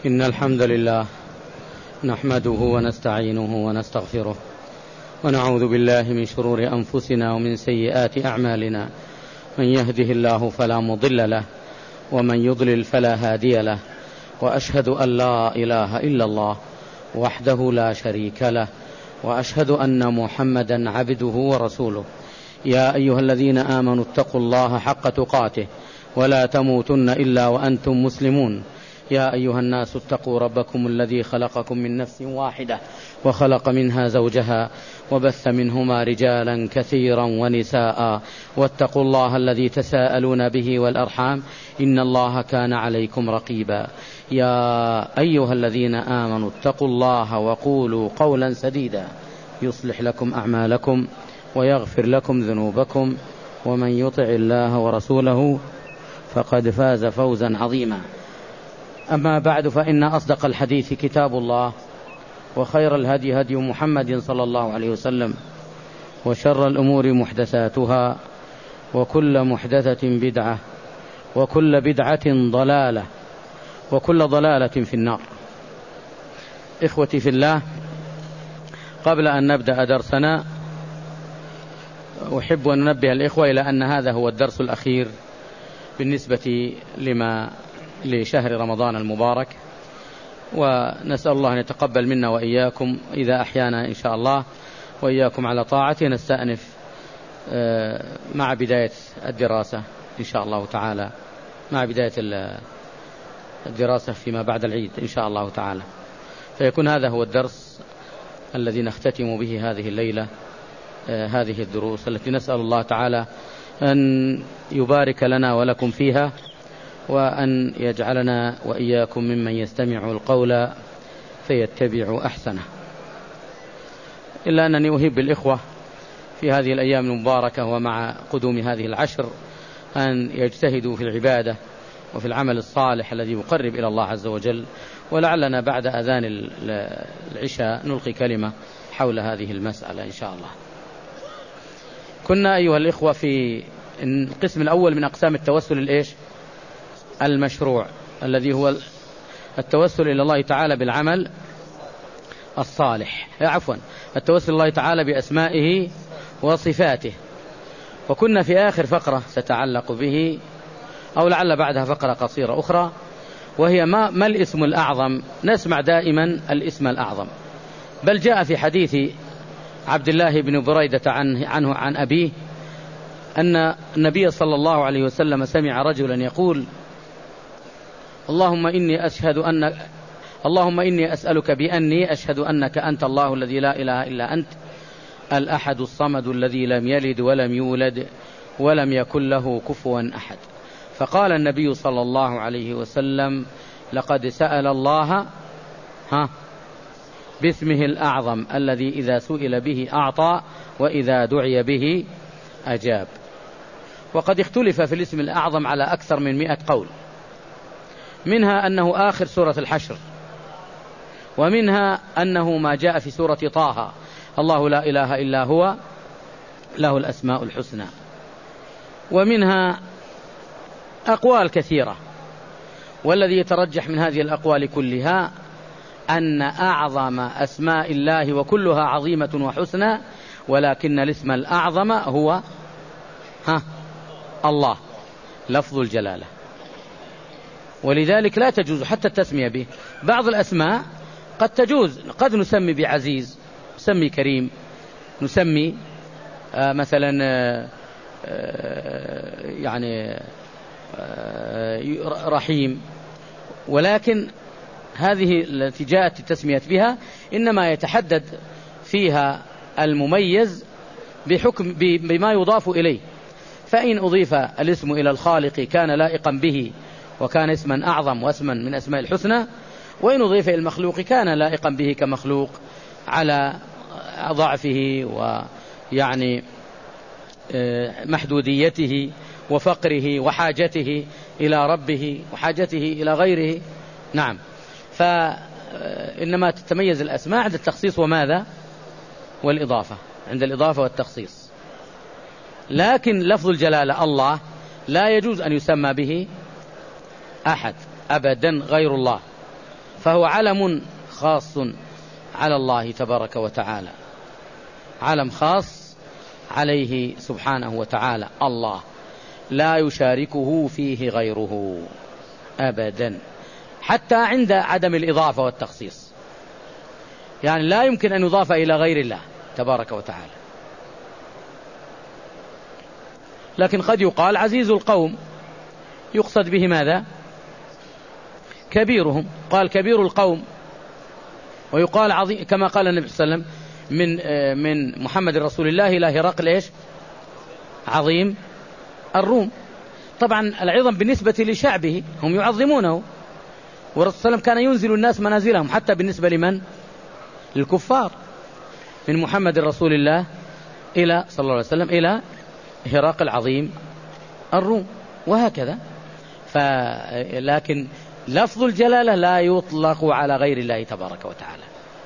إن الحمد لله نحمده ونستعينه ونستغفره ونعوذ بالله من شرور أنفسنا ومن سيئات أعمالنا، من يهده الله فلا مضل له ومن يضلل فلا هادي له، وأشهد أن لا إله إلا الله وحده لا شريك له، وأشهد أن محمدا عبده ورسوله. يا أيها الذين آمنوا اتقوا الله حق تقاته ولا تموتن إلا وأنتم مسلمون. يا أيها الناس اتقوا ربكم الذي خلقكم من نفس واحدة وخلق منها زوجها وبث منهما رجالا كثيرا ونساء، واتقوا الله الذي تساءلون به والأرحام إن الله كان عليكم رقيبا. يا أيها الذين آمنوا اتقوا الله وقولوا قولا سديدا يصلح لكم أعمالكم ويغفر لكم ذنوبكم، ومن يطع الله ورسوله فقد فاز فوزا عظيما. أما بعد، فإن أصدق الحديث كتاب الله، وخير الهدي هدي محمد صلى الله عليه وسلم، وشر الأمور محدثاتها، وكل محدثة بدعة، وكل بدعة ضلالة، وكل ضلالة في النار. إخوتي في الله، قبل أن نبدأ درسنا أحب أن ننبه الإخوة إلى أن هذا هو الدرس الأخير بالنسبة لشهر رمضان المبارك، ونسأل الله أن يتقبل منا وإياكم إذا أحيانا إن شاء الله وإياكم على طاعته. نستأنف مع بداية الدراسة إن شاء الله تعالى، مع بداية الدراسة فيما بعد العيد إن شاء الله تعالى، فيكون هذا هو الدرس الذي نختتم به هذه الليلة، هذه الدروس التي نسأل الله تعالى أن يبارك لنا ولكم فيها، وأن يجعلنا وإياكم ممن يستمع القول فيتبع أحسنه. إلا أنني أهب الإخوة في هذه الأيام المباركة ومع قدوم هذه العشر أن يجتهدوا في العبادة وفي العمل الصالح الذي يقرب إلى الله عز وجل، ولعلنا بعد أذان العشاء نلقي كلمة حول هذه المسألة إن شاء الله. كنا أيها الإخوة في القسم الأول من أقسام التوسل المشروع، الذي هو التوسل إلى الله تعالى بالعمل الصالح، التوسل إلى الله تعالى بأسمائه وصفاته. وكنا في آخر فقرة ستعلق به، أو لعل بعدها فقرة قصيرة أخرى، وهي ما الاسم الأعظم. نسمع دائما الاسم الأعظم، بل جاء في حديث عبد الله بن بريدة عنه عن أبيه أن النبي صلى الله عليه وسلم سمع رجلا يقول: اللهم إني أسألك بأني أشهد أنك أنت الله الذي لا إله إلا أنت الأحد الصمد الذي لم يلد ولم يولد ولم يكن له كفوا أحد. فقال النبي صلى الله عليه وسلم: لقد سأل الله باسمه الأعظم الذي إذا سئل به أعطى وإذا دعي به أجاب. وقد اختلف في الاسم الأعظم على أكثر من 100 قول، منها أنه آخر سورة الحشر، ومنها أنه ما جاء في سورة طه: الله لا إله إلا هو له الأسماء الحسنى. ومنها أقوال كثيرة، والذي يترجح من هذه الأقوال كلها أن أعظم أسماء الله وكلها عظيمة وحسنى، ولكن الاسم الأعظم هو الله، لفظ الجلالة، ولذلك لا تجوز حتى التسمية به. بعض الأسماء قد تجوز، قد نسمي بعزيز، نسمي كريم، نسمي مثلا يعني رحيم، ولكن هذه التي جاءت التسمية بها إنما يتحدد فيها المميز بحكم بما يضاف إليه. فإن أضيف الاسم إلى الخالق كان لائقا به وكان اسما أعظم واسما من أسماء الحسنى، وإن أضيف إلى المخلوق كان لائقا به كمخلوق على ضعفه ويعني محدوديته وفقره وحاجته إلى ربه وحاجته إلى غيره. نعم، فإنما تتميز الأسماء عند التخصيص وماذا؟ والإضافة، عند الإضافة والتخصيص. لكن لفظ الجلالة الله لا يجوز أن يسمى به أحد أبدا غير الله، فهو علم خاص على الله تبارك وتعالى، علم خاص عليه سبحانه وتعالى، الله لا يشاركه فيه غيره أبدا، حتى عند عدم الإضافة والتخصيص، يعني لا يمكن أن يضاف إلى غير الله تبارك وتعالى. لكن قد يقال عزيز القوم، يقصد به ماذا؟ كبيرهم، قال كبير القوم، ويقال عظيم، كما قال النبي صلى الله عليه وسلم من محمد رسول الله إلى هرقل إيش؟ عظيم الروم. طبعا العظم بالنسبة لشعبه هم يعظمونه، والرسول صلى الله عليه وسلم كان ينزل الناس منازلهم، حتى بالنسبة لمن؟ للكفار، من محمد رسول الله إلى صلى الله عليه وسلم إلى هرقل عظيم الروم، وهكذا. لكن لفظ الجلالة لا يطلق على غير الله تبارك وتعالى،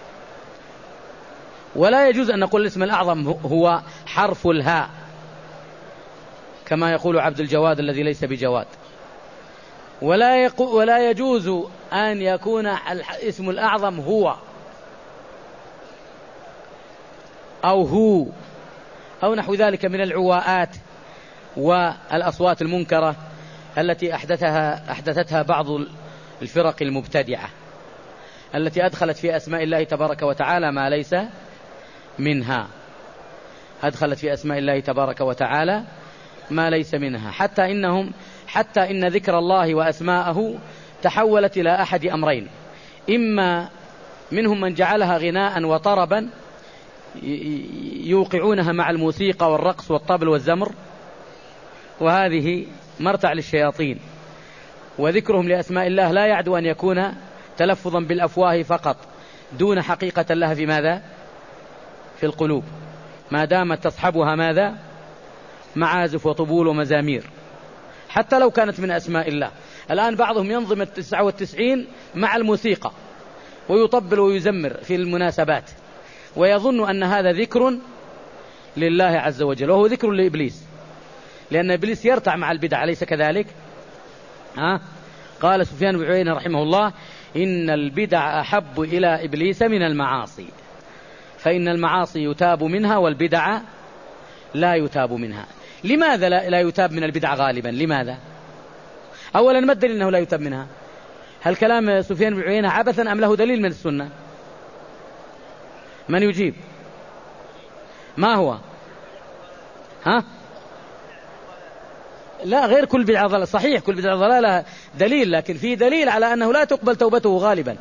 ولا يجوز أن نقول الاسم الأعظم هو حرف الهاء كما يقول عبد الجواد الذي ليس بجواد، ولا يجوز أن يكون الاسم الأعظم هو أو نحو ذلك من العواءات والأصوات المنكرة التي أحدثتها بعض الفرق المبتدعة، التي أدخلت في أسماء الله تبارك وتعالى ما ليس منها، أدخلت في أسماء الله تبارك وتعالى ما ليس منها، حتى إن ذكر الله وأسماءه تحولت إلى أحد أمرين: إما منهم من جعلها غناء وطربا يوقعونها مع الموسيقى والرقص والطبل والزمر، وهذه مرتع للشياطين، وذكرهم لأسماء الله لا يعدو أن يكون تلفظا بالأفواه فقط دون حقيقة لها في ماذا؟ في القلوب، ما دامت تصحبها ماذا؟ معازف وطبول ومزامير، حتى لو كانت من أسماء الله. الآن بعضهم ينظم 99 مع الموسيقى ويطبل ويزمر في المناسبات، ويظن أن هذا ذكر لله عز وجل، وهو ذكر لإبليس، لأن إبليس يرتع مع البدع، أليس كذلك؟ قال سفيان بن عيينة رحمه الله: إن البدع أحب إلى إبليس من المعاصي، فإن المعاصي يتاب منها والبدع لا يتاب منها. لماذا لا يتاب من البدع غالبا؟ لماذا؟ أولا ما الدليل أنه لا يتاب منها؟ هل كلام سفيان بن عيينة عبثا أم له دليل من السنة؟ من يجيب؟ ما هو؟ لا، غير كل بدعة ضلالة، صحيح كل بدعة ضلالة دليل، لكن في دليل على أنه لا تقبل توبته غالبا.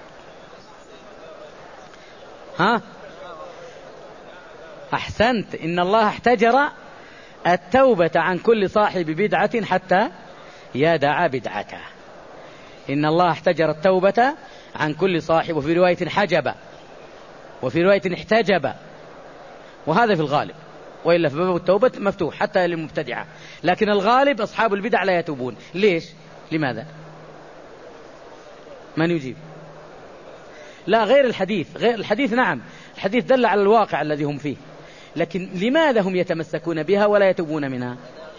أحسنت، إن الله احتجر التوبة عن كل صاحب بدعة حتى يدع بدعته. إن الله احتجر التوبة عن كل صاحب، وفي رواية حجب، وفي رواية احتجب، وهذا في الغالب، وإلا في باب التوبة مفتوح حتى للمبتدعة، لكن الغالب أصحاب البدع لا يتوبون. ليش؟ لماذا؟ من يجيب؟ لا، غير الحديث، غير الحديث، نعم الحديث دل على الواقع الذي هم فيه، لكن لماذا هم يتمسكون بها ولا يتوبون منها؟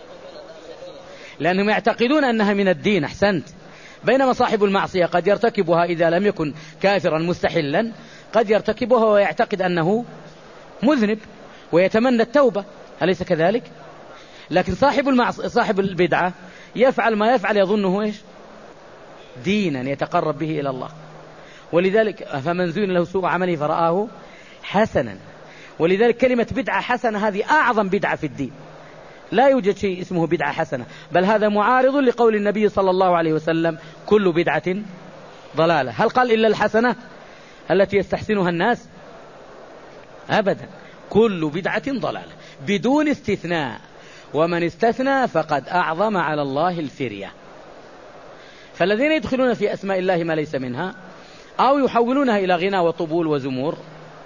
لأنهم يعتقدون أنها من الدين. أحسنت. بينما صاحب المعصية قد يرتكبها إذا لم يكن كافرا مستحلا، قد يرتكبها ويعتقد أنه مذنب ويتمنى التوبة، أليس كذلك؟ لكن صاحب البدعة يفعل ما يفعل يظنه إيش؟ دينا يتقرب به إلى الله، ولذلك فمن زين له سوء عمله فرآه حسنا. ولذلك كلمة بدعة حسنة هذه أعظم بدعة في الدين، لا يوجد شيء اسمه بدعة حسنة، بل هذا معارض لقول النبي صلى الله عليه وسلم: كل بدعة ضلالة. هل قال إلا الحسنة التي يستحسنها الناس؟ أبدا، كل بدعة ضلالة بدون استثناء، ومن استثنى فقد أعظم على الله الفرية. فالذين يدخلون في أسماء الله ما ليس منها أو يحولونها إلى غنى وطبول وزمور،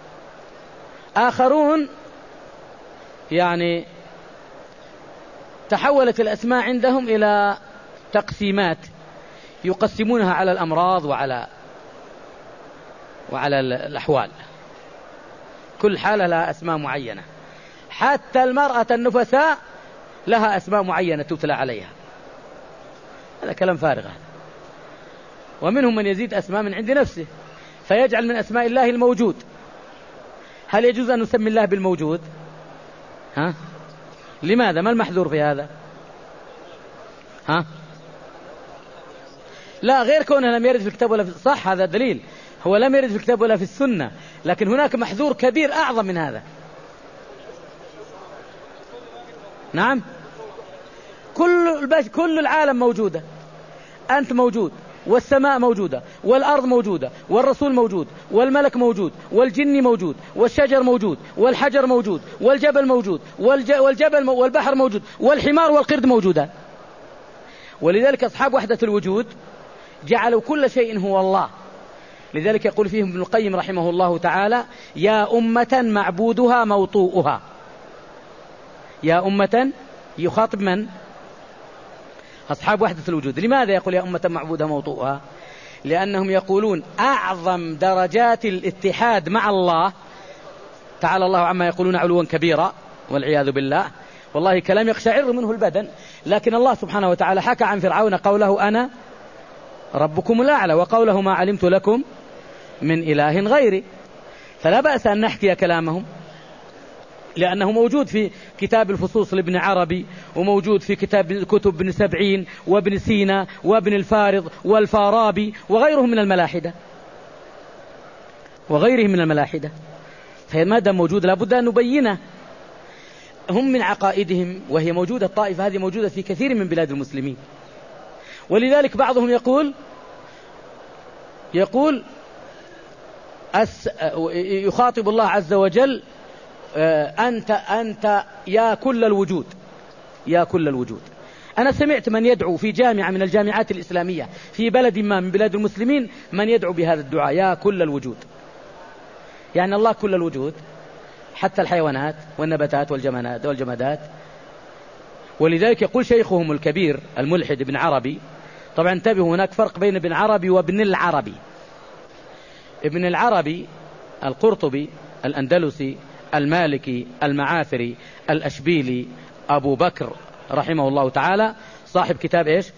آخرون يعني تحولت الأسماء عندهم إلى تقسيمات يقسمونها على الأمراض وعلى الأحوال، كل حالة لها أسماء معينة، حتى المرأة النفساء لها أسماء معينة تتلى عليها. هذا كلام فارغ. ومنهم من يزيد أسماء من عند نفسه فيجعل من أسماء الله الموجود. هل يجوز أن نسمي الله بالموجود؟ ها؟ لماذا؟ ما المحذور في هذا؟ ها؟ لا، غير كونه لم يرد في الكتاب ولا في صح، هذا دليل، هو لم يرد في الكتاب ولا في السنة، لكن هناك محذور كبير أعظم من هذا. نعم، كل العالم موجودة، أنت موجود، والسماء موجودة، والأرض موجودة، والرسول موجود، والملك موجود، والجن موجود، والشجر موجود، والحجر موجود، والجبل موجود، والبحر موجود، والحمار والقرد موجودة. ولذلك أصحاب وحدة الوجود جعلوا كل شيء هو الله. لذلك يقول فيهم ابن القيم رحمه الله تعالى: يا أمة معبودها موطوءها. يا أمة، يخاطب من؟ أصحاب وحدة الوجود. لماذا يقول يا أمة معبودها موطوءها؟ لأنهم يقولون أعظم درجات الاتحاد مع الله، تعالى الله عما يقولون علوا كبيرا والعياذ بالله، والله كلام يقشعر منه البدن. لكن الله سبحانه وتعالى حكى عن فرعون قوله أنا ربكم الأعلى، وقوله ما علمت لكم من إله غيري، فلا بأس أن نحكي كلامهم، لأنه موجود في كتاب الفصوص لابن عربي، وموجود في كتب ابن سبعين وابن سينا وابن الفارض والفارابي وغيرهم من الملاحدة. فما دام موجود لابد أن نبينه. هم من عقائدهم، وهي موجودة، الطائفة هذه موجودة في كثير من بلاد المسلمين. ولذلك بعضهم يقول يخاطب الله عز وجل: أنت يا كل الوجود، يا كل الوجود. أنا سمعت من يدعو في جامعة من الجامعات الإسلامية في بلد ما من بلاد المسلمين من يدعو بهذا الدعاء: يا كل الوجود. يعني الله كل الوجود، حتى الحيوانات والنباتات والجمادات. ولذلك يقول شيخهم الكبير الملحد ابن عربي، طبعا انتبهوا، هناك فرق بين ابن عربي وابن العربي. ابن العربي القرطبي الأندلسي المالكي المعافري الأشبيلي أبو بكر رحمه الله تعالى، صاحب كتاب إيش؟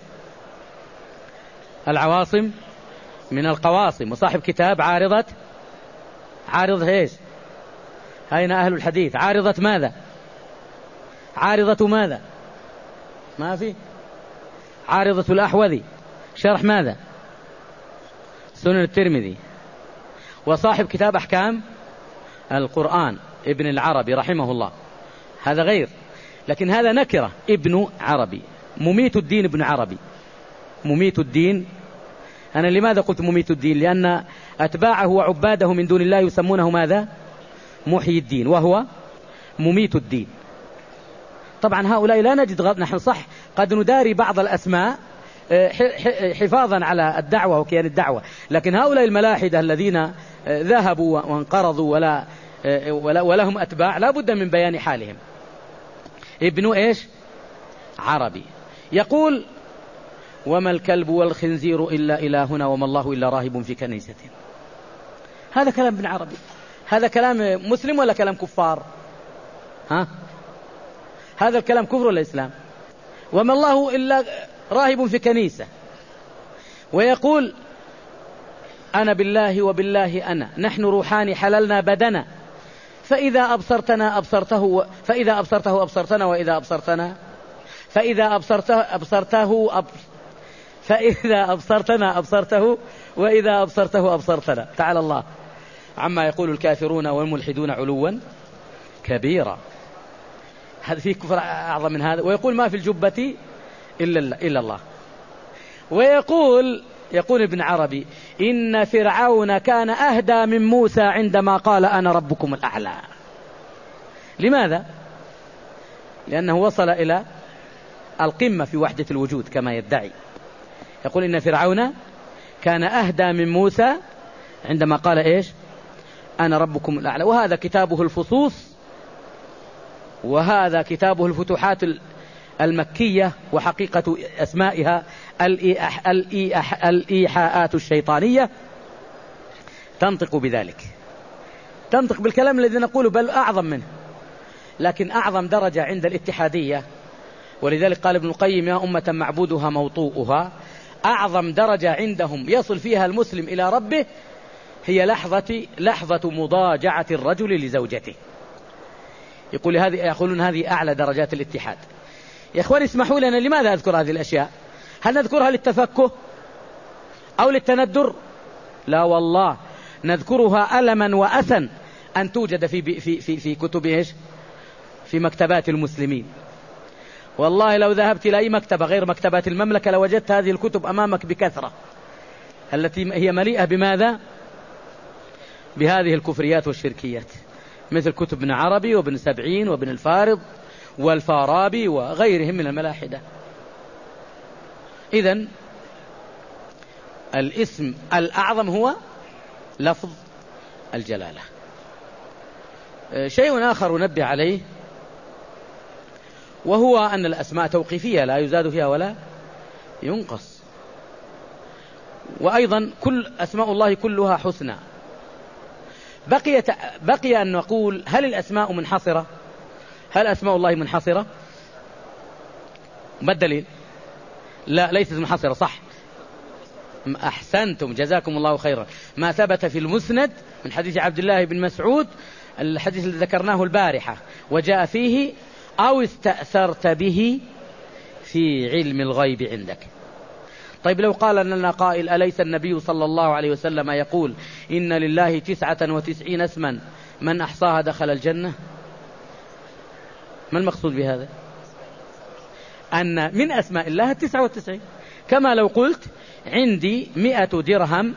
العواصم من القواصم، وصاحب كتاب عارضة إيش؟ أين أهل الحديث؟ عارضة ماذا؟ عارضة ماذا؟ ما في. عارضة الأحوذي، شرح ماذا؟ سنن الترمذي. وصاحب كتاب أحكام القرآن ابن العربي رحمه الله، هذا غير. لكن هذا نكرة، ابن عربي، مميت الدين ابن عربي، مميت الدين. أنا لماذا قلت مميت الدين؟ لأن أتباعه وعباده من دون الله يسمونه ماذا؟ محيي الدين، وهو مميت الدين. طبعا هؤلاء لا نجد نحن صح قد نداري بعض الأسماء حفاظا على الدعوة وكيان الدعوة، لكن هؤلاء الملاحدة الذين ذهبوا وانقرضوا ولهم أتباع لا بد من بيان حالهم. ابن إيش؟ عربي. يقول: وما الكلب والخنزير إلا إلهنا وما الله إلا راهب في كنيسة. هذا كلام ابن عربي. هذا كلام مسلم ولا كلام كفار؟ ها؟ هذا الكلام كفر ولا إسلام؟ وما الله إلا راهب في كنيسة. ويقول: أنا بالله وبالله أنا، نحن روحان حللنا بدنا، فإذا أبصرتنا أبصرته، فإذا أبصرته أبصرتنا، وإذا أبصرتنا فإذا أبصرتنا أبصرته، وإذا أبصرته أبصرتنا. تعالى الله عما يقول الكافرون والملحدون علوا كبيرا. هذا فيه كفر أعظم من هذا. ويقول: ما في الجبة إلا الله. ويقول ابن عربي: إن فرعون كان أهدى من موسى عندما قال أنا ربكم الأعلى. لماذا؟ لأنه وصل إلى القمة في وحدة الوجود كما يدعي. يقول: إن فرعون كان أهدى من موسى عندما قال إيش؟ أنا ربكم الأعلى. وهذا كتابه الفصوص، وهذا كتابه الفتوحات المكية، وحقيقة أسمائها الإيحاءات الشيطانية، تنطق بذلك، تنطق بالكلام الذي نقوله، بل أعظم منه. لكن أعظم درجة عند الاتحادية، ولذلك قال ابن القيم: يا أمة معبودها موطوءها، أعظم درجة عندهم يصل فيها المسلم إلى ربه هي لحظة مضاجعة الرجل لزوجته. يقولون هذه أعلى درجات الاتحاد. يا إخوان اسمحوا لنا، لماذا أذكر هذه الأشياء؟ هل نذكرها للتفكه أو للتندر؟ لا والله، نذكرها ألما وأسا أن توجد في كتب إيش؟ في مكتبات المسلمين. والله لو ذهبت إلى أي مكتبة غير مكتبات المملكة لوجدت هذه الكتب أمامك بكثرة، التي هي مليئة بماذا؟ بهذه الكفريات والشركيات، مثل كتب ابن عربي وابن سبعين وابن الفارض والفارابي وغيرهم من الملاحدة. إذن الاسم الأعظم هو لفظ الجلالة. شيء آخر ننبه عليه، وهو أن الأسماء توقيفية لا يزاد فيها ولا ينقص. وأيضا كل أسماء الله كلها حسنى. بقي أن نقول هل الأسماء منحصرة؟ هل أسماء الله منحصرة؟ ما الدليل؟ لا، ليست منحصرة. صح، أحسنتم، جزاكم الله خيرا. ما ثبت في المسند من حديث عبد الله بن مسعود، الحديث الذي ذكرناه البارحة، وجاء فيه أو استأثرت به في علم الغيب عندك. طيب لو قال لنا قائل أليس النبي صلى الله عليه وسلم يقول إن لله 99 اسما من أحصاها دخل الجنة؟ ما المقصود بهذا؟ أن من أسماء الله 99. كما لو قلت عندي 100 درهم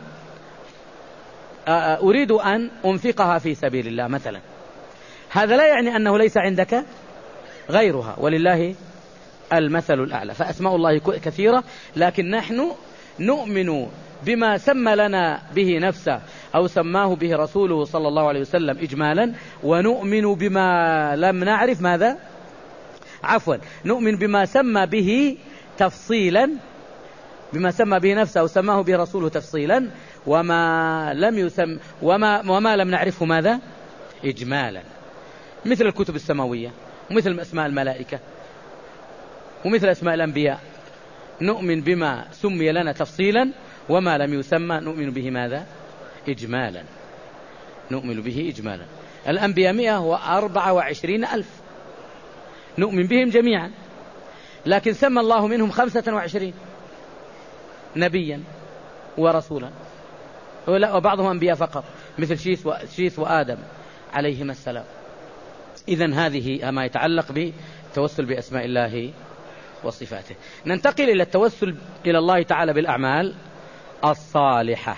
أريد أن أنفقها في سبيل الله مثلا، هذا لا يعني أنه ليس عندك غيرها، ولله المثل الأعلى. فأسماء الله كثيرة، لكن نحن نؤمن بما سمى لنا به نفسه أو سماه به رسوله صلى الله عليه وسلم إجمالا، ونؤمن بما لم نعرف ماذا؟ عفوا، نؤمن بما سمى به تفصيلا، بما سمى به نفسه أو سماه به رسوله تفصيلا، وما لم نعرفه ماذا؟ إجمالا، مثل الكتب السماوية، ومثل أسماء الملائكة، ومثل أسماء الأنبياء. نؤمن بما سمي لنا تفصيلا، وما لم يسمى نؤمن به ماذا؟ إجمالا. نؤمن به إجمالا. الأنبياء 124,000 نؤمن بهم جميعا، لكن سمى الله منهم 25 نبيا ورسولا، وبعضهم أنبياء فقط، مثل شيث وآدم عليهما السلام. إذن هذه ما يتعلق بالتوسل بأسماء الله وصفاته. ننتقل إلى التوسل إلى الله تعالى بالأعمال الصالحة.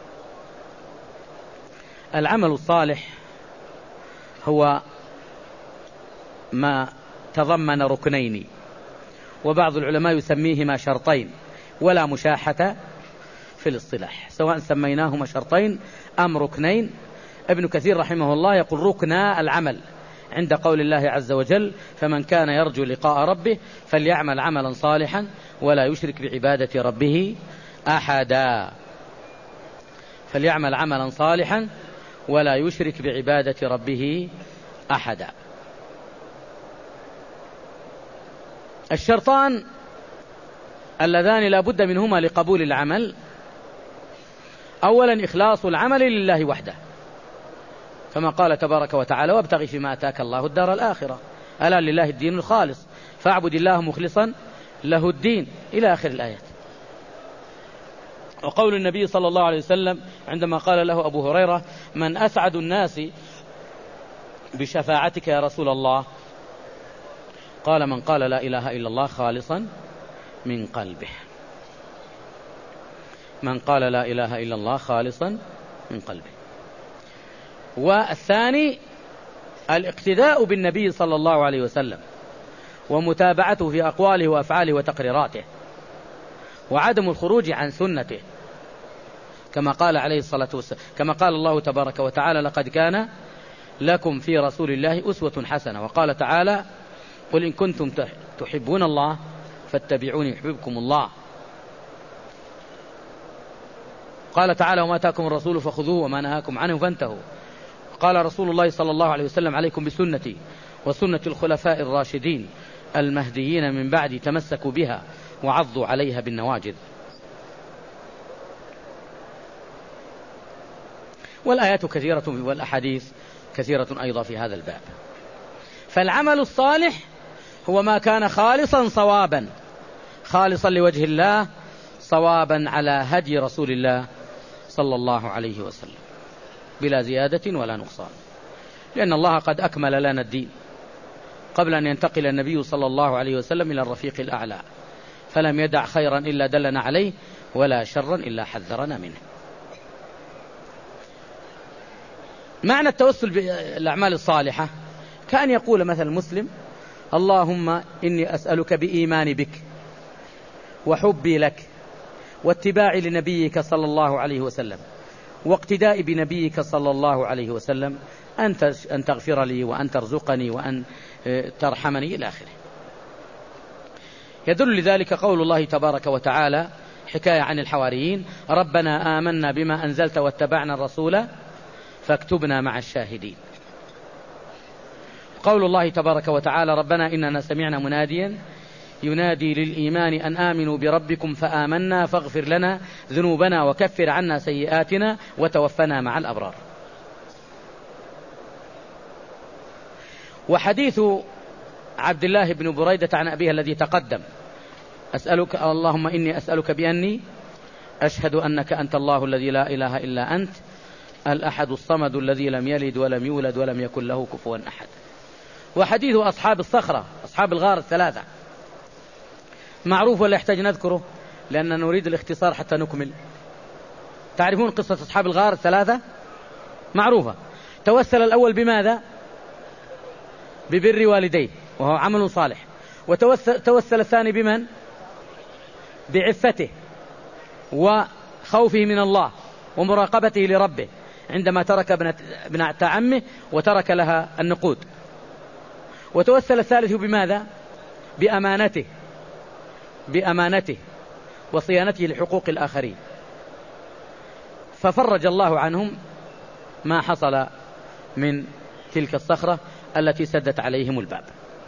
العمل الصالح هو ما تضمن ركنين، وبعض العلماء يسميهما شرطين، ولا مشاحة في الاصطلاح، سواء سميناهما شرطين أم ركنين. ابن كثير رحمه الله يقول ركنا العمل عند قول الله عز وجل فمن كان يرجو لقاء ربه فليعمل عملا صالحا ولا يشرك بعبادة ربه أحدا. فليعمل عملا صالحا ولا يشرك بعبادة ربه أحدا. الشرطان اللذان لا بد منهما لقبول العمل: أولا إخلاص العمل لله وحده، كما قال تبارك وتعالى وابتغ فيما آتاك الله الدار الآخرة، ألا لله الدين الخالص فاعبد الله مخلصا له الدين، إلى آخر الآيات. وقول النبي صلى الله عليه وسلم عندما قال له أبو هريرة من أسعد الناس بشفاعتك يا رسول الله؟ قال من قال لا إله إلا الله خالصا من قلبه. من قال لا إله إلا الله خالصا من قلبه. والثاني الاقتداء بالنبي صلى الله عليه وسلم ومتابعته في أقواله وأفعاله وتقريراته، وعدم الخروج عن سنته، كما قال عليه الصلاة والسلام، كما قال الله تبارك وتعالى لقد كان لكم في رسول الله أسوة حسنة. وقال تعالى قل إن كنتم تحبون الله فاتبعوني يحببكم الله. قال تعالى وما آتاكم الرسول فخذوه وما نهاكم عنه فانتهوا. قال رسول الله صلى الله عليه وسلم عليكم بسنتي وسنة الخلفاء الراشدين المهديين من بعدي تمسكوا بها وعضوا عليها بالنواجذ. والآيات كثيرة والأحاديث كثيرة أيضا في هذا الباب. فالعمل الصالح هو ما كان خالصا صوابا، خالصا لوجه الله، صوابا على هدي رسول الله صلى الله عليه وسلم، بلا زيادة ولا نقصان، لأن الله قد أكمل لنا الدين قبل أن ينتقل النبي صلى الله عليه وسلم إلى الرفيق الأعلى، فلم يدع خيرا إلا دلنا عليه ولا شرا إلا حذرنا منه. معنى التوسل بالأعمال الصالحة كأن يقول مثل المسلم: اللهم إني أسألك بإيماني بك وحبي لك واتباعي لنبيك صلى الله عليه وسلم واقتداء بنبيك صلى الله عليه وسلم أن تغفر لي وأن ترزقني وأن ترحمني إلى آخره. يدل لذلك قول الله تبارك وتعالى حكاية عن الحواريين: ربنا آمنا بما أنزلت واتبعنا الرسول فاكتبنا مع الشاهدين. قول الله تبارك وتعالى: ربنا إننا سمعنا مناديا ينادي للإيمان أن آمنوا بربكم فآمنا فاغفر لنا ذنوبنا وكفر عنا سيئاتنا وتوفنا مع الأبرار. وحديث عبد الله بن بريدة عن أبيه الذي تقدم: أسألك اللهم إني أسألك بأني أشهد أنك أنت الله الذي لا إله إلا أنت الأحد الصمد الذي لم يلد ولم يولد ولم يكن له كفوا أحد. وحديث أصحاب الصخرة أصحاب الغار الثلاثة معروف ولا يحتاج نذكره؟ لأننا نريد الاختصار حتى نكمل. تعرفون قصة أصحاب الغار الثلاثة؟ معروفة. توسل الأول بماذا؟ ببر والديه وهو عمل صالح. وتوسل الثاني بمن؟ بعفته وخوفه من الله ومراقبته لربه عندما ترك ابنة عمه وترك لها النقود. وتوسل الثالث بماذا؟ بأمانته وصيانته لحقوق الآخرين، ففرج الله عنهم ما حصل من تلك الصخرة التي سدت عليهم الباب.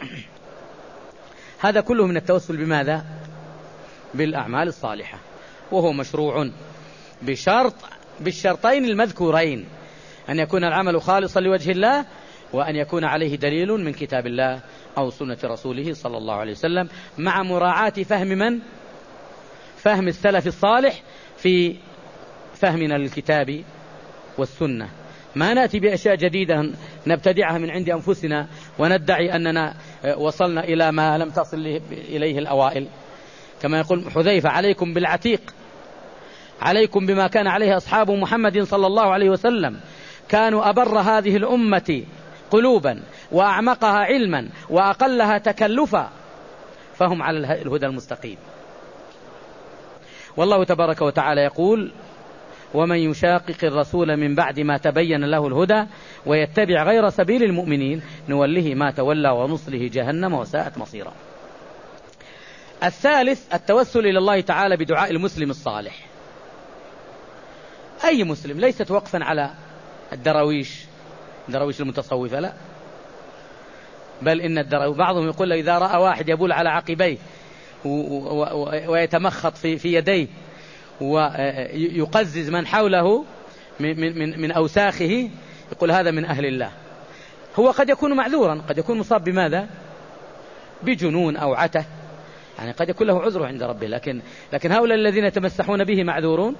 هذا كله من التوسل بماذا؟ بالأعمال الصالحة، وهو مشروع بالشرطين المذكورين: أن يكون العمل خالصا لوجه الله، وأن يكون عليه دليل من كتاب الله أو سنة رسوله صلى الله عليه وسلم، مع مراعاة فهم السلف الصالح في فهمنا للكتاب والسنة. ما نأتي بأشياء جديدة نبتدعها من عند أنفسنا وندعي أننا وصلنا إلى ما لم تصل إليه الأوائل. كما يقول حذيفة: عليكم بالعتيق، عليكم بما كان عليه أصحاب محمد صلى الله عليه وسلم، كانوا أبر هذه الأمة قلوبا وأعمقها علما وأقلها تكلفا، فهم على الهدى المستقيم. والله تبارك وتعالى يقول: ومن يشاقق الرسول من بعد ما تبين له الهدى ويتبع غير سبيل المؤمنين نوله ما تولى ونصله جهنم وساءت مصيرا. الثالث التوسل إلى الله تعالى بدعاء المسلم الصالح. أي مسلم، ليست وقفا على الدراويش المتصوفة، لا، بل إن بعضهم يقول إذا رأى واحد يبول على عقبيه ويتمخط في يديه ويقزز من حوله من أوساخه، يقول هذا من أهل الله. هو قد يكون معذورا، قد يكون مصاب بماذا؟ بجنون أو عته، يعني قد يكون له عذره عند ربه، لكن هؤلاء الذين يتمسحون به معذورون.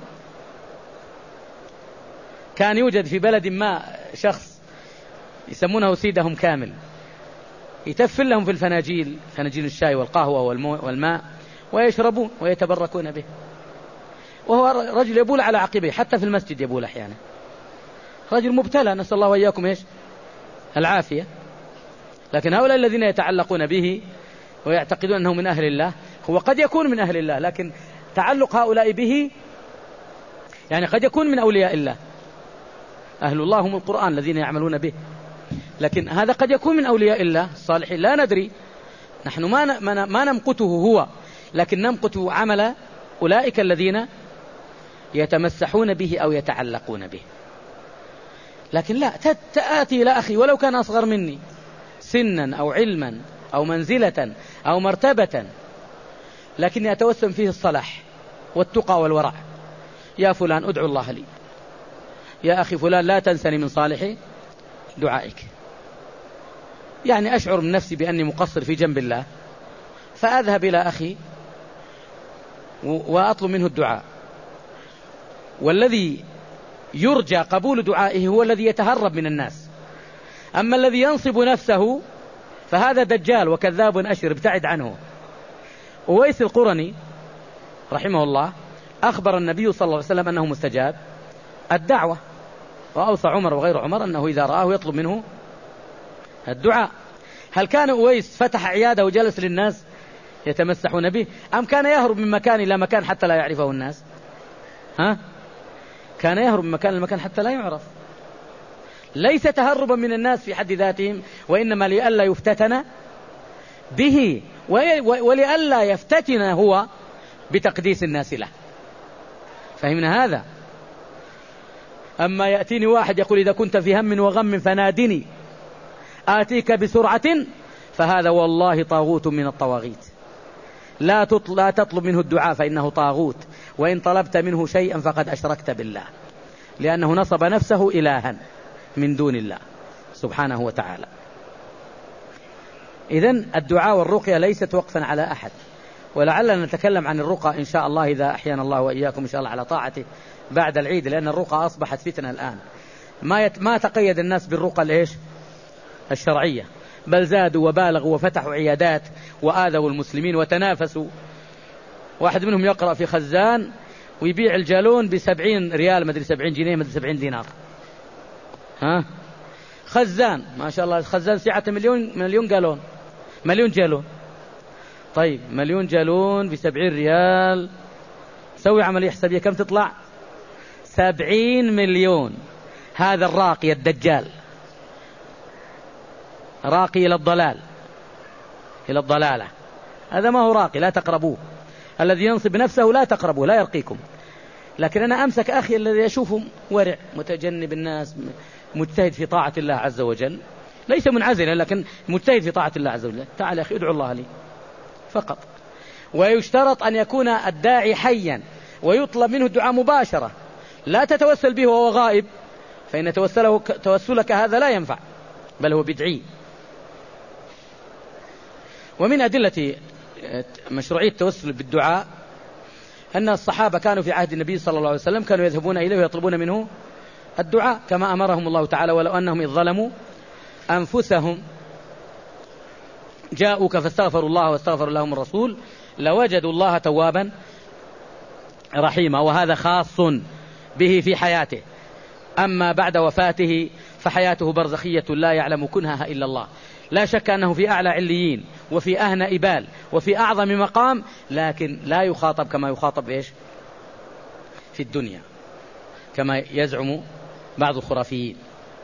كان يوجد في بلد ما شخص يسمونه سيدهم كامل، يتفل لهم في الفناجيل، فناجيل الشاي والقهوة والماء، ويشربون ويتبركون به، وهو رجل يبول على عقبيه، حتى في المسجد يبول أحيانا، رجل مبتلى، نسأل الله وإياكم العافية. لكن هؤلاء الذين يتعلقون به ويعتقدون أنه من أهل الله، هو قد يكون من أهل الله، لكن تعلق هؤلاء به يعني قد يكون من أولياء الله. أهل الله هم القرآن الذين يعملون به، لكن هذا قد يكون من أولياء الله الصالحين، لا ندري. نحن ما نمقته هو، لكن نمقت عمل أولئك الذين يتمسحون به أو يتعلقون به. لكن لا تأتي إلى أخي ولو كان أصغر مني سنا أو علما أو منزلة أو مرتبة، لكني أتوسم فيه الصلاح والتقى والورع: يا فلان ادعو الله لي، يا أخي فلان لا تنسني من صالح دعائك، يعني أشعر من نفسي بأني مقصر في جنب الله، فأذهب إلى أخي وأطلب منه الدعاء. والذي يرجى قبول دعائه هو الذي يتهرب من الناس. أما الذي ينصب نفسه فهذا دجال وكذاب أشر، ابتعد عنه. أويس القرني رحمه الله أخبر النبي صلى الله عليه وسلم أنه مستجاب الدعوة، وأوصى عمر وغير عمر أنه إذا رآه يطلب منه الدعاء. هل كان أويس فتح عيادة وجلس للناس يتمسحون به، أم كان يهرب من مكان إلى مكان حتى لا يعرفه الناس؟ كان يهرب من مكان لمكان حتى لا يعرف. ليس تهربا من الناس في حد ذاتهم، وإنما لئلا يفتتن به، ولئلا يفتتن هو بتقديس الناس له. فهمنا هذا؟ أما يأتيني واحد يقول إذا كنت في هم وغم فنادني آتيك بسرعة، فهذا والله طاغوت من الطواغيت. لا تطلب منه الدعاء فإنه طاغوت، وإن طلبت منه شيئا فقد أشركت بالله، لأنه نصب نفسه إلها من دون الله سبحانه وتعالى. إذن الدعاء والرقية ليست وقفا على أحد، ولعلنا نتكلم عن الرقى إن شاء الله إذا أحيانا الله وإياكم إن شاء الله على طاعته بعد العيد، لأن الرقى أصبحت فتنة الآن. ما تقيد الناس بالرقى الشرعية، بل زادوا وبالغوا وفتحوا عيادات وآذوا المسلمين وتنافسوا. واحد منهم يقرأ في خزان ويبيع الجالون ب70 ريال، مدري 70 جنيه، مدري 70 دينار. خزان ما شاء الله، خزان سعة مليون جالون، مليون جالون. طيب 1,000,000 جالون ب70 ريال، سوي عملية حسابية كم تطلع؟ 70 مليون. هذا الراقي الدجال، راقي إلى الضلال، إلى الضلالة. هذا ما هو راقي، لا تقربوه. الذي ينصب نفسه لا تقربوه، لا يرقيكم. لكن أنا أمسك أخي الذي أشوفه ورع متجنب الناس، مجتهد في طاعة الله عز وجل، ليس منعزلا لكن مجتهد في طاعة الله عز وجل. تعال يا أخي ادعو الله لي فقط. ويشترط أن يكون الداعي حيا ويطلب منه الدعاء مباشرة، لا تتوسل به وهو غائب، فإن توسلك هذا لا ينفع، بل هو بدعي. ومن أدلة مشروعية التوسل بالدعاء أن الصحابة كانوا في عهد النبي صلى الله عليه وسلم كانوا يذهبون إليه ويطلبون منه الدعاء كما أمرهم الله تعالى: ولو أنهم إذ ظلموا أنفسهم جاءوك فاستغفروا الله واستغفر لهم الرسول لوجدوا الله توابا رحيما. وهذا خاص به في حياته، أما بعد وفاته فحياته برزخية لا يعلم كنهها إلا الله. لا شك أنه في أعلى عليين وفي أهنى إبال وفي أعظم مقام، لكن لا يخاطب كما يخاطب في الدنيا، كما يزعم بعض الخرافيين.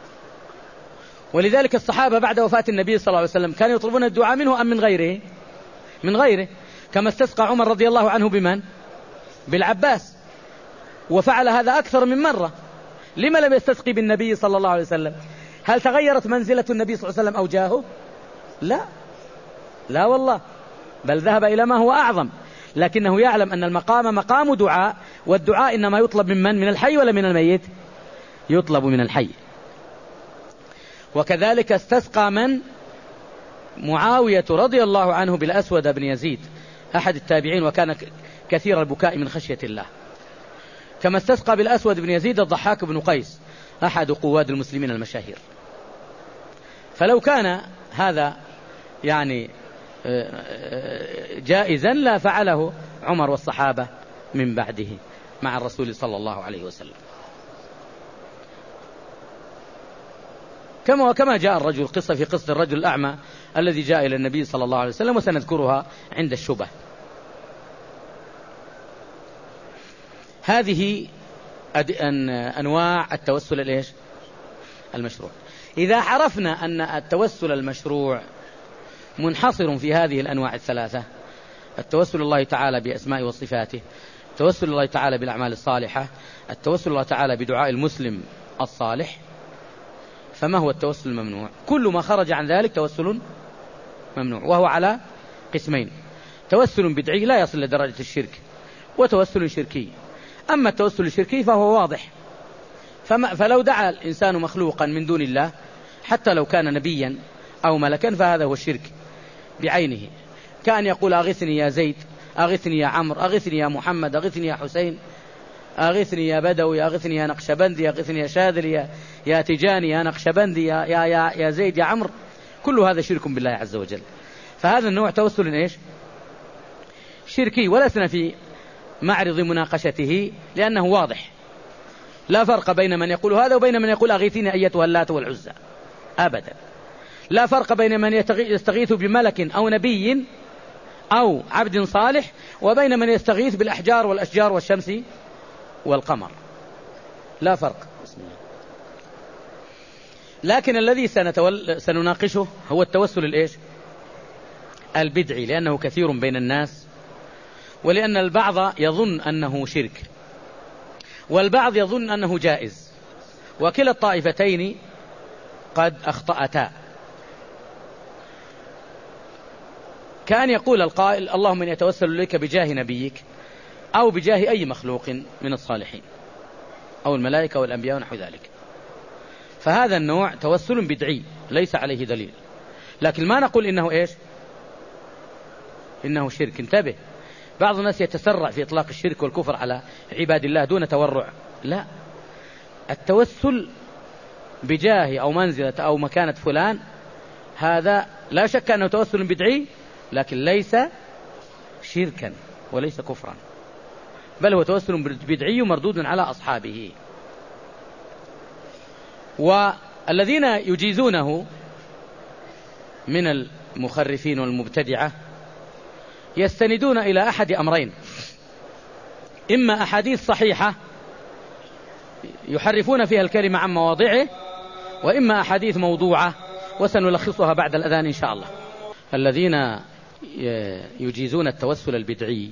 ولذلك الصحابة بعد وفاة النبي صلى الله عليه وسلم كانوا يطلبون الدعاء منه أم من غيره؟ من غيره، كما استسقى عمر رضي الله عنه بمن؟ بالعباس، وفعل هذا أكثر من مرة. لما لم يستسقي بالنبي صلى الله عليه وسلم؟ هل تغيرت منزلة النبي صلى الله عليه وسلم أو جاهه؟ لا والله، بل ذهب إلى ما هو أعظم، لكنه يعلم أن المقام مقام دعاء، والدعاء إنما يطلب من الحي ولا من الميت؟ يطلب من الحي. وكذلك استسقى من؟ معاوية رضي الله عنه بالأسود بن يزيد أحد التابعين، وكان كثير البكاء من خشية الله. كما استسقى بالأسود بن يزيد الضحاك بن قيس أحد قواد المسلمين المشاهير. فلو كان هذا يعني جائزا لا فعله عمر والصحابة من بعده مع الرسول صلى الله عليه وسلم. كما جاء الرجل في قصة الرجل الأعمى الذي جاء إلى النبي صلى الله عليه وسلم، وسنذكرها عند الشبه. هذه أنواع التوسل المشروع. إذا عرفنا أن التوسل المشروع منحصر في هذه الأنواع الثلاثة: التوسل الله تعالى بأسماء وصفاته، التوسل الله تعالى بالأعمال الصالحة، التوسل الله تعالى بدعاء المسلم الصالح، فما هو التوسل الممنوع؟ كل ما خرج عن ذلك توسل ممنوع، وهو على قسمين: توسل بدعي لا يصل لدرجة الشرك، وتوسل شركي. أما التوسل الشركي فهو واضح فلو دعا الإنسان مخلوقا من دون الله حتى لو كان نبيا أو ملكا فهذا هو الشرك بعينه، كأن يقول أغثني يا زيد، أغثني يا عمرو، أغثني يا محمد، أغثني يا حسين، أغثني يا بدوي، أغثني يا نقشبندي، أغثني يا شاذلي، يا تجاني، يا نقشبندي، يا زيد، يا عمرو. كل هذا شرك بالله عز وجل. فهذا النوع توسل إيش؟ شركي، ولسنا في معرض مناقشته لأنه واضح، لا فرق بين من يقول هذا وبين من يقول أغيثيني أيتها اللات والعزى أبدا. لا فرق بين من يستغيث بملك أو نبي أو عبد صالح وبين من يستغيث بالأحجار والأشجار والشمس والقمر، لا فرق. بسم الله. لكن الذي سنناقشه هو التوسل الإيش؟ البدعي، لأنه كثير بين الناس، ولأن البعض يظن أنه شرك والبعض يظن أنه جائز، وكلا الطائفتين قد أخطأتا. كأن يقول القائل اللهم إني أتوسل إليك بجاه نبيك أو بجاه أي مخلوق من الصالحين أو الملائكة والأنبياء ونحو ذلك. فهذا النوع توسل بدعي ليس عليه دليل، لكن ما نقول إنه إيش؟ إنه شرك. انتبه، بعض الناس يتسرع في إطلاق الشرك والكفر على عباد الله دون تورع. لا، التوسل بجاه أو منزلة أو مكانة فلان هذا لا شك أنه توسل بدعي، لكن ليس شركا وليس كفرا، بل هو توسل بدعي مردود على أصحابه. والذين يجيزونه من المخرفين والمبتدعة يستندون إلى أحد أمرين: إما أحاديث صحيحة يحرفون فيها الكلمة عن مواضعه، وإما أحاديث موضوعة، وسنلخصها بعد الأذان إن شاء الله. الذين يجيزون التوسل البدعي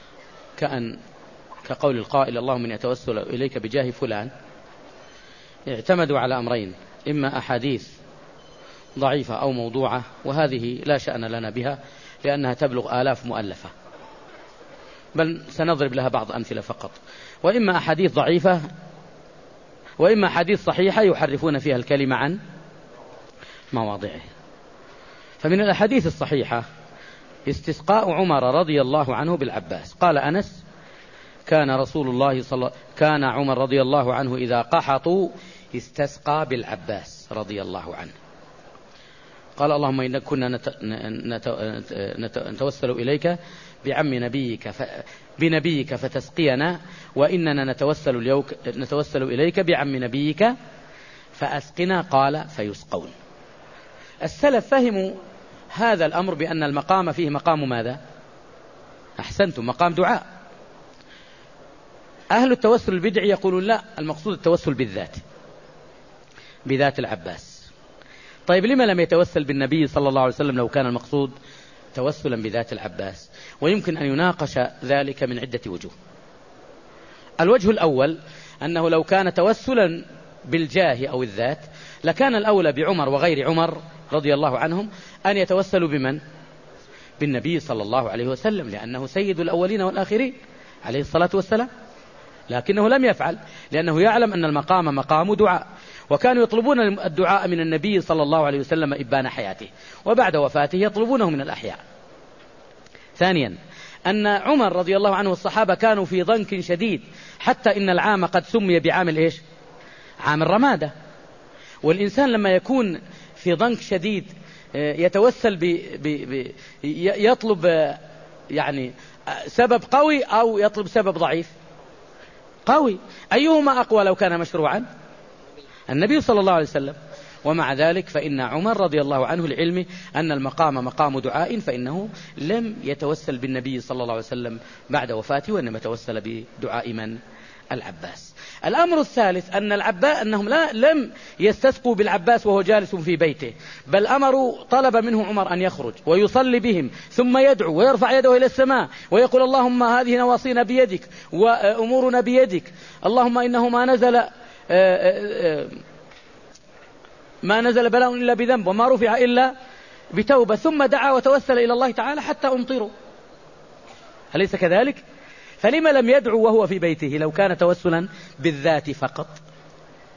كقول القائل اللهم إني أتوسل إليك بجاه فلان، اعتمدوا على أمرين: إما أحاديث ضعيفة أو موضوعة، وهذه لا شأن لنا بها لأنها تبلغ آلاف مؤلفة، بل سنضرب لها بعض أمثلة فقط. وإما أحاديث ضعيفة، وإما أحاديث صحيحة يحرفون فيها الكلمة عن مواضعه. فمن الأحاديث الصحيحة استسقاء عمر رضي الله عنه بالعباس. قال أنس: كان عمر رضي الله عنه إذا قحطوا استسقى بالعباس رضي الله عنه. قال اللهم إن كنا نتوسل إليك بنبيك فتسقينا، وإننا نتوسل إليك بعم نبيك فأسقنا. قال: فيسقون. السلف فهموا هذا الأمر بأن المقام فيه مقام ماذا؟ أحسنتم، مقام دعاء. أهل التوسل البدعي يقولون لا، المقصود التوسل بذات العباس. طيب لما لم يتوسل بالنبي صلى الله عليه وسلم لو كان المقصود توسلا بذات العباس؟ ويمكن أن يناقش ذلك من عدة وجوه. الوجه الأول أنه لو كان توسلا بالجاه أو الذات لكان الأولى بعمر وغير عمر رضي الله عنهم أن يتوسلوا بمن؟ بالنبي صلى الله عليه وسلم، لأنه سيد الأولين والآخرين عليه الصلاة والسلام. لكنه لم يفعل لأنه يعلم أن المقام مقام دعاء، وكانوا يطلبون الدعاء من النبي صلى الله عليه وسلم إبان حياته، وبعد وفاته يطلبونه من الأحياء. ثانيا أن عمر رضي الله عنه والصحابة كانوا في ضنك شديد، حتى إن العام قد سمي بعام الإيش؟ عام الرمادة. والإنسان لما يكون في ضنك شديد يتوسل يطلب يعني سبب قوي أو يطلب سبب ضعيف قوي، أيهما أقوى لو كان مشروعا؟ النبي صلى الله عليه وسلم. ومع ذلك فإن عمر رضي الله عنه العلم أن المقام مقام دعاء، فإنه لم يتوسل بالنبي صلى الله عليه وسلم بعد وفاته، وإنما توسل بدعاء من؟ العباس. الأمر الثالث أنهم لم يستسقوا بالعباس وهو جالس في بيته، بل طلب منه عمر أن يخرج ويصلي بهم، ثم يدعو ويرفع يده إلى السماء ويقول اللهم هذه نواصينا بيدك وأمورنا بيدك، اللهم إنه ما نزل بلاء إلا بذنب وما رفع إلا بتوبة، ثم دعا وتوسل إلى الله تعالى حتى أمطروا. أليس كذلك؟ فلما لم يدعو وهو في بيته لو كان توسلا بالذات فقط؟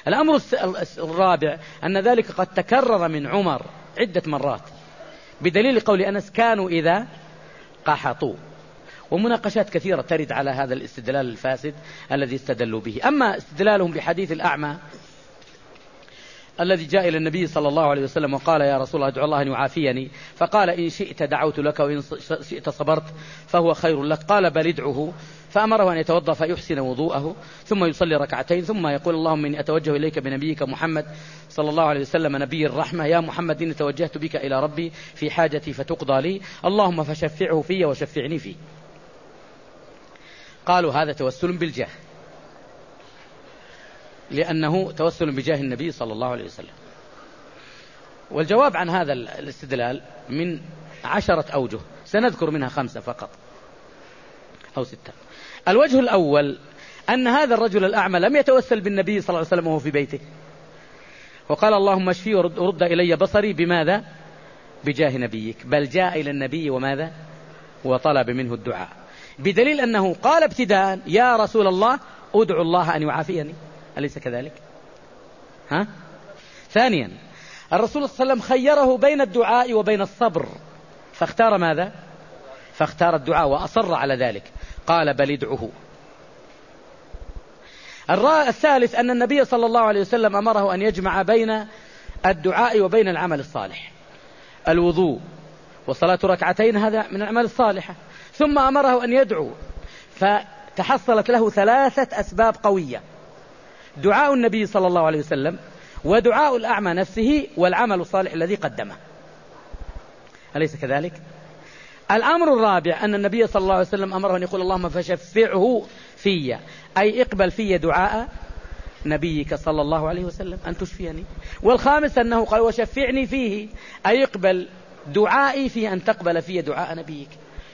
الأمر الرابع أن ذلك قد تكرر من عمر عدة مرات، بدليل قول أنس كانوا إذا قحطوا. ومناقشات كثيرة ترد على هذا الاستدلال الفاسد الذي استدلوا به. أما استدلالهم بحديث الأعمى الذي جاء إلى النبي صلى الله عليه وسلم وقال يا رسول الله ادعو الله أن يعافيني، فقال إن شئت دعوت لك وإن شئت صبرت فهو خير لك، قال بل ادعه، فأمره أن يتوضأ فيحسن وضوءه ثم يصلي ركعتين ثم يقول اللهم إني أتوجه إليك بنبيك محمد صلى الله عليه وسلم نبي الرحمة، يا محمد إني توجهت بك إلى ربي في حاجتي فتقضى لي، اللهم فشفعه في وشفعني فيه. قالوا هذا توسل بالجاه، لأنه توسل بجاه النبي صلى الله عليه وسلم. والجواب عن هذا الاستدلال من 10 أوجه، سنذكر منها 5 فقط أو 6. الوجه الأول أن هذا الرجل الأعمى لم يتوسل بالنبي صلى الله عليه وسلم وهو في بيته، وقال اللهم اشفي ورد إلي بصري بماذا؟ بجاه نبيك، بل جاء إلى النبي وماذا؟ وطلب منه الدعاء، بدليل أنه قال ابتداء يا رسول الله أدعو الله أن يعافيني، أليس كذلك؟ ثانيا الرسول صلى الله عليه وسلم خيره بين الدعاء وبين الصبر، فاختار ماذا؟ فاختار الدعاء وأصر على ذلك، قال بل ادعه. الثالث أن النبي صلى الله عليه وسلم أمره أن يجمع بين الدعاء وبين العمل الصالح، الوضوء وصلاة ركعتين هذا من الأعمال الصالحة، ثم أمره أن يدعو، فتحصلت له 3 أسباب قوية: دعاء النبي صلى الله عليه وسلم، ودعاء الأعمى نفسه، والعمل الصالح الذي قدمه، أليس كذلك؟ الأمر الرابع أن النبي صلى الله عليه وسلم أمره أن يقول اللهم فشفعه في، أي اقبل في دعاء نبيك صلى الله عليه وسلم أن تشفيني. والخامس أنه قال وشفعني فيه، أي اقبل دعائي في أن تقبل في دعاء نبيك.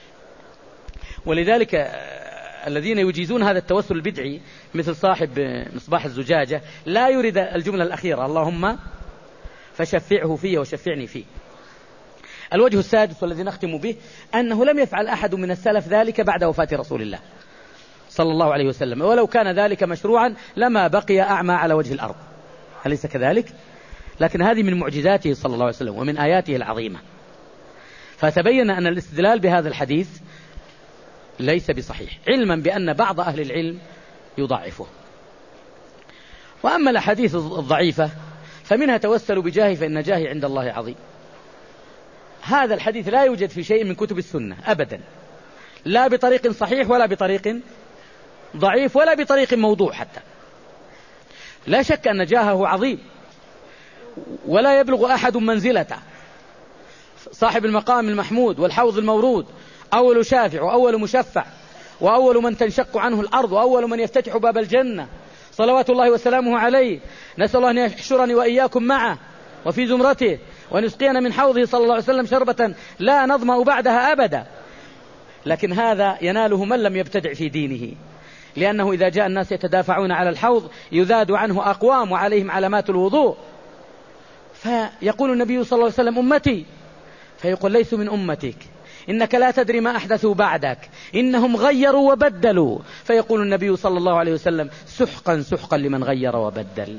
ولذلك الذين يجيزون هذا التوسل البدعي مثل صاحب مصباح الزجاجة لا يريد الجملة الأخيرة اللهم فشفعه فيه وشفعني فيه. الوجه السادس والذي نختم به أنه لم يفعل أحد من السلف ذلك بعد وفاة رسول الله صلى الله عليه وسلم، ولو كان ذلك مشروعا لما بقي أعمى على وجه الأرض، أليس كذلك؟ لكن هذه من معجزاته صلى الله عليه وسلم ومن آياته العظيمة. فتبين أن الاستدلال بهذا الحديث ليس بصحيح، علما بأن بعض أهل العلم يضعفه. وأما الأحاديث الضعيفة فمنها توسلوا بجاهي فإن جاهي عند الله عظيم. هذا الحديث لا يوجد في شيء من كتب السنة أبدا، لا بطريق صحيح ولا بطريق ضعيف ولا بطريق موضوع حتى. لا شك أن جاهه عظيم ولا يبلغ أحد منزلته، صاحب المقام المحمود والحوض المورود، أول شافع وأول مشفع وأول من تنشق عنه الأرض وأول من يفتتح باب الجنة صلوات الله وسلامه عليه. نسأل الله أن يحشرني وإياكم معه وفي زمرته وأن يسقينا من حوضه صلى الله عليه وسلم شربة لا نظمأ بعدها أبدا. لكن هذا يناله من لم يبتدع في دينه، لأنه إذا جاء الناس يتدافعون على الحوض يذاد عنه أقوام وعليهم علامات الوضوء، فيقول النبي صلى الله عليه وسلم أمتي، فيقول ليسوا من أمتك، إنك لا تدري ما أحدثوا بعدك، إنهم غيروا وبدلوا، فيقول النبي صلى الله عليه وسلم سحقا سحقا لمن غير وبدل.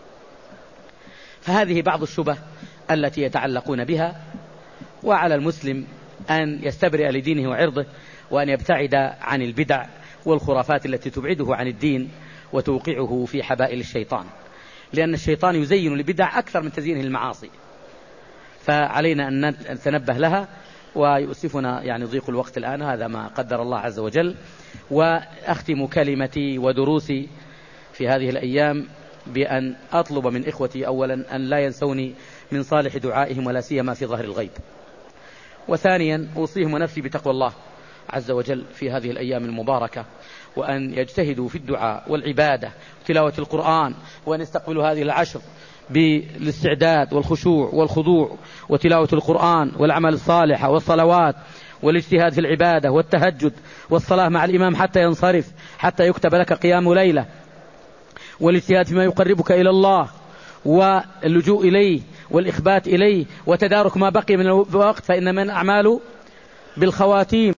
فهذه بعض الشبه التي يتعلقون بها، وعلى المسلم أن يستبرئ لدينه وعرضه وأن يبتعد عن البدع والخرافات التي تبعده عن الدين وتوقعه في حبائل الشيطان، لأن الشيطان يزين البدع أكثر من تزيينه المعاصي، فعلينا أن نتنبه لها. ويؤسفنا يعني ضيق الوقت الآن، هذا ما قدر الله عز وجل. وأختم كلمتي ودروسي في هذه الأيام بأن أطلب من إخوتي أولا أن لا ينسوني من صالح دعائهم ولا سيما في ظهر الغيب، وثانيا أوصيهم ونفسي بتقوى الله عز وجل في هذه الأيام المباركة، وأن يجتهدوا في الدعاء والعبادة وتلاوة القرآن، وأن يستقبلوا هذه العشر بالاستعداد والخشوع والخضوع وتلاوة القرآن والعمل الصالح والصلوات والاجتهاد في العبادة والتهجد والصلاة مع الإمام حتى ينصرف، حتى يكتب لك قيام ليلة، والاجتهاد فيما يقربك إلى الله واللجوء إليه والإخبات إليه وتدارك ما بقي من الوقت، فإنما الأعمال بالخواتيم.